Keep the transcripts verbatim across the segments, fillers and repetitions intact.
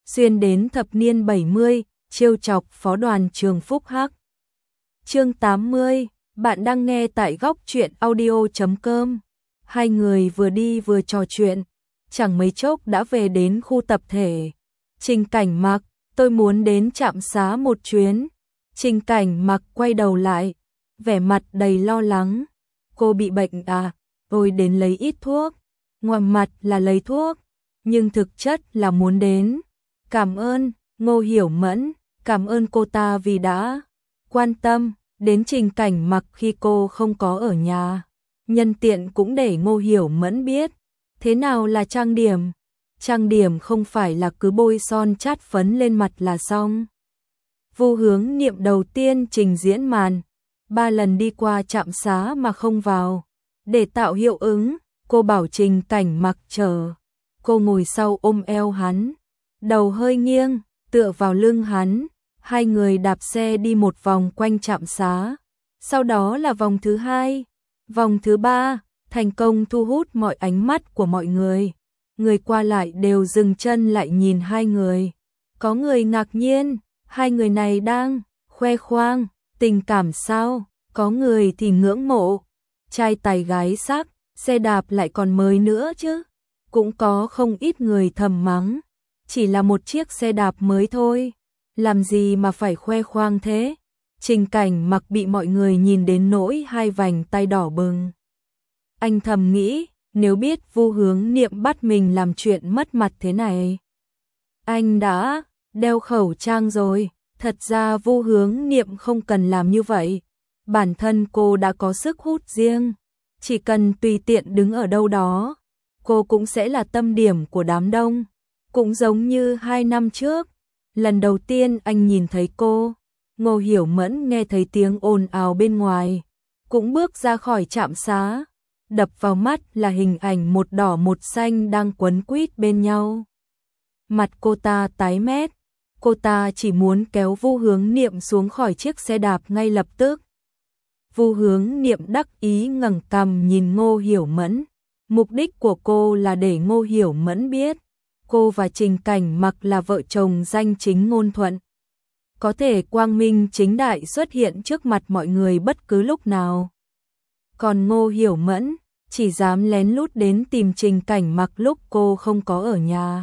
xuyên đến thập niên bảy mươi, trêu chọc phó đoàn trường Phúc Hắc. Chương tám mươi, bạn đang nghe tại góc truyện audio chấm com. Hai người vừa đi vừa trò chuyện, chẳng mấy chốc đã về đến khu tập thể. Trình Cảnh Mặc, tôi muốn đến trạm xá một chuyến. Trình Cảnh Mặc quay đầu lại, vẻ mặt đầy lo lắng. Cô bị bệnh à? Tôi đến lấy ít thuốc. Ngoài mặt là lấy thuốc, nhưng thực chất là muốn đến. Cảm ơn, Ngô Hiểu Mẫn, cảm ơn cô ta vì đã quan tâm đến Trình Cảnh Mặc khi cô không có ở nhà. Nhân tiện cũng để Ngô Hiểu Mẫn biết thế nào là trang điểm. Trang điểm không phải là cứ bôi son chát phấn lên mặt là xong. Vu Hướng Niệm đầu tiên trình diễn màn, ba lần đi qua trạm xá mà không vào. Để tạo hiệu ứng, cô bảo Trình Cảnh Mặc chờ. Cô ngồi sau ôm eo hắn, đầu hơi nghiêng, tựa vào lưng hắn. Hai người đạp xe đi một vòng quanh trạm xá. Sau đó là vòng thứ hai, vòng thứ ba, thành công thu hút mọi ánh mắt của mọi người. Người qua lại đều dừng chân lại nhìn hai người. Có người ngạc nhiên, hai người này đang khoe khoang tình cảm sao? Có người thì ngưỡng mộ, trai tài gái sắc, xe đạp lại còn mới nữa chứ. Cũng có không ít người thầm mắng, chỉ là một chiếc xe đạp mới thôi, làm gì mà phải khoe khoang thế? Trình Cảnh Mặc bị mọi người nhìn đến nỗi hai vành tay đỏ bừng. Anh thầm nghĩ, nếu biết Vu Hướng Niệm bắt mình làm chuyện mất mặt thế này. Anh đã đeo khẩu trang rồi, thật ra Vu Hướng Niệm không cần làm như vậy. Bản thân cô đã có sức hút riêng, chỉ cần tùy tiện đứng ở đâu đó, cô cũng sẽ là tâm điểm của đám đông. Cũng giống như hai năm trước, lần đầu tiên anh nhìn thấy cô, Ngô Hiểu Mẫn nghe thấy tiếng ồn ào bên ngoài, cũng bước ra khỏi trạm xá. Đập vào mắt là hình ảnh một đỏ một xanh đang quấn quýt bên nhau. Mặt cô ta tái mét, cô ta chỉ muốn kéo Vu Hướng Niệm xuống khỏi chiếc xe đạp ngay lập tức. Vu Hướng Niệm đắc ý ngẩng cằm nhìn Ngô Hiểu Mẫn. Mục đích của cô là để Ngô Hiểu Mẫn biết cô và Trình Cảnh Mặc là vợ chồng danh chính ngôn thuận, có thể quang minh chính đại xuất hiện trước mặt mọi người bất cứ lúc nào. Còn Ngô Hiểu Mẫn chỉ dám lén lút đến tìm Trình Cảnh Mặc lúc cô không có ở nhà,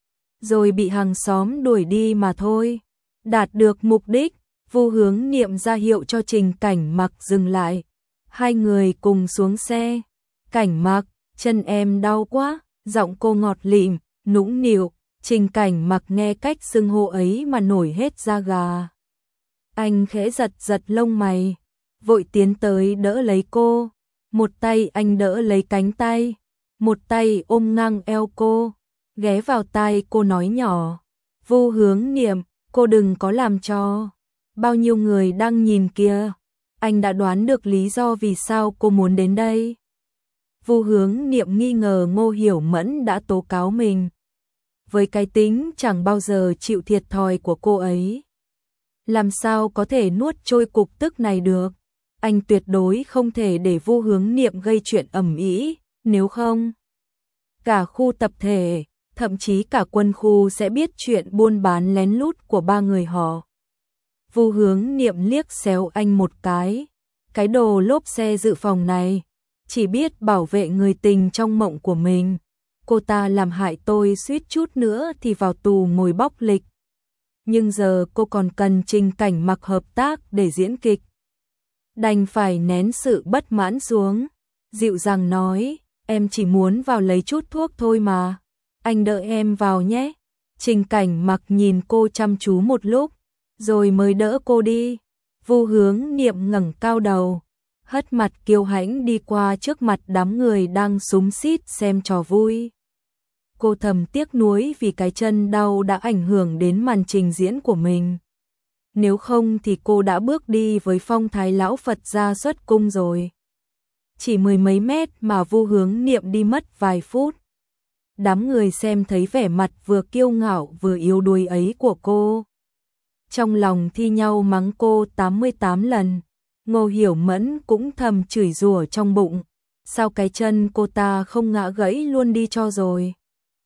rồi bị hàng xóm đuổi đi mà thôi. Đạt được mục đích, Vu Hướng Niệm ra hiệu cho Trình Cảnh Mặc dừng lại. Hai người cùng xuống xe. Cảnh Mặc, chân em đau quá, giọng cô ngọt lịm, nũng nịu. Trình Cảnh Mặc nghe cách xưng hô ấy mà nổi hết da gà. Anh khẽ giật giật lông mày, vội tiến tới đỡ lấy cô. Một tay anh đỡ lấy cánh tay, một tay ôm ngang eo cô, ghé vào tai cô nói nhỏ, Vu Hướng Niệm, cô đừng có làm cho bao nhiêu người đang nhìn kìa. Anh đã đoán được lý do vì sao cô muốn đến đây. Vu Hướng Niệm nghi ngờ Ngô Hiểu Mẫn đã tố cáo mình. Với cái tính chẳng bao giờ chịu thiệt thòi của cô ấy, làm sao có thể nuốt trôi cục tức này được. Anh tuyệt đối không thể để Vu Hướng Niệm gây chuyện ầm ĩ, nếu không, cả khu tập thể, thậm chí cả quân khu sẽ biết chuyện buôn bán lén lút của ba người họ. Vu Hướng Niệm liếc xéo anh một cái, cái đồ lốp xe dự phòng này, chỉ biết bảo vệ người tình trong mộng của mình. Cô ta làm hại tôi suýt chút nữa thì vào tù ngồi bóc lịch. Nhưng giờ cô còn cần Trình Cảnh Mặc hợp tác để diễn kịch. Đành phải nén sự bất mãn xuống, dịu dàng nói, em chỉ muốn vào lấy chút thuốc thôi mà, anh đợi em vào nhé. Trình Cảnh Mặc nhìn cô chăm chú một lúc, rồi mới đỡ cô đi. Vu Hướng Niệm ngẩng cao đầu, hất mặt kiêu hãnh đi qua trước mặt đám người đang xúm xít xem trò vui. Cô thầm tiếc nuối vì cái chân đau đã ảnh hưởng đến màn trình diễn của mình. Nếu không thì cô đã bước đi với phong thái lão Phật gia xuất cung rồi. Chỉ mười mấy mét mà Vu Hướng Niệm đi mất vài phút. Đám người xem thấy vẻ mặt vừa kiêu ngạo vừa yếu đuối ấy của cô, trong lòng thi nhau mắng cô tám mươi tám lần. Ngô Hiểu Mẫn cũng thầm chửi rủa trong bụng, sao cái chân cô ta không ngã gãy luôn đi cho rồi.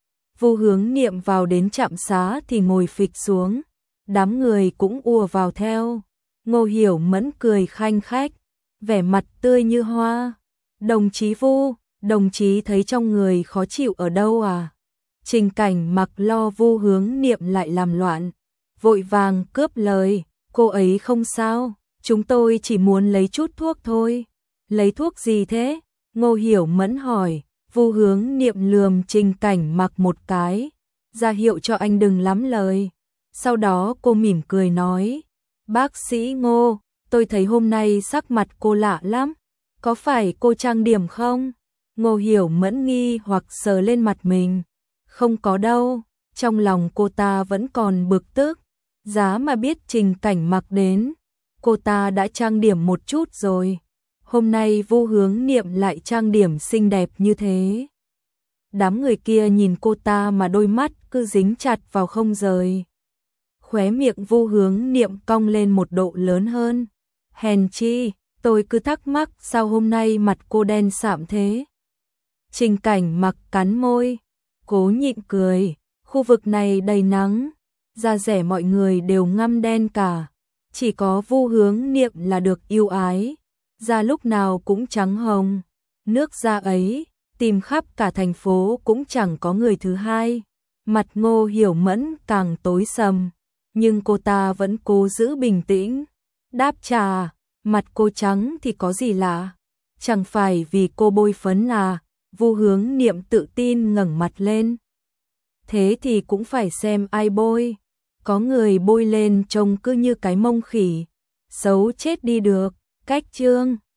Vu Hướng Niệm vào đến trạm xá thì ngồi phịch xuống, đám người cũng ùa vào theo. Ngô Hiểu Mẫn cười khanh khách, vẻ mặt tươi như hoa. Đồng chí Vu, đồng chí thấy trong người khó chịu ở đâu à? Trình Cảnh Mặc lo Vu Hướng Niệm lại làm loạn, vội vàng cướp lời, cô ấy không sao, chúng tôi chỉ muốn lấy chút thuốc thôi. Lấy thuốc gì thế? Ngô Hiểu Mẫn hỏi. Vu Hướng Niệm lườm Trình Cảnh Mặc một cái, ra hiệu cho anh đừng lắm lời. Sau đó cô mỉm cười nói, bác sĩ Ngô, tôi thấy hôm nay sắc mặt cô lạ lắm, có phải cô trang điểm không? Ngô Hiểu Mẫn nghi hoặc sờ lên mặt mình, không có đâu. Trong lòng cô ta vẫn còn bực tức, giá mà biết Trình Cảnh Mặc đến, cô ta đã trang điểm một chút rồi. Hôm nay Vu Hướng Niệm lại trang điểm xinh đẹp như thế. Đám người kia nhìn cô ta mà đôi mắt cứ dính chặt vào không rời. Khóe miệng Vu Hướng Niệm cong lên một độ lớn hơn. Hèn chi, tôi cứ thắc mắc sao hôm nay mặt cô đen sạm thế. Trình Cảnh Mặc cắn môi, cố nhịn cười. Khu vực này đầy nắng, da rẻ mọi người đều ngăm đen cả, chỉ có Vu Hướng Niệm là được yêu ái, da lúc nào cũng trắng hồng. Nước da ấy, tìm khắp cả thành phố cũng chẳng có người thứ hai. Mặt Ngô Hiểu Mẫn càng tối sầm, nhưng cô ta vẫn cố giữ bình tĩnh. Đáp trả, mặt cô trắng thì có gì lạ, chẳng phải vì cô bôi phấn à? Vu Hướng Niệm tự tin ngẩng mặt lên. Thế thì cũng phải xem ai bôi, có người bôi lên trông cứ như cái mông khỉ, xấu chết đi được. Cách chương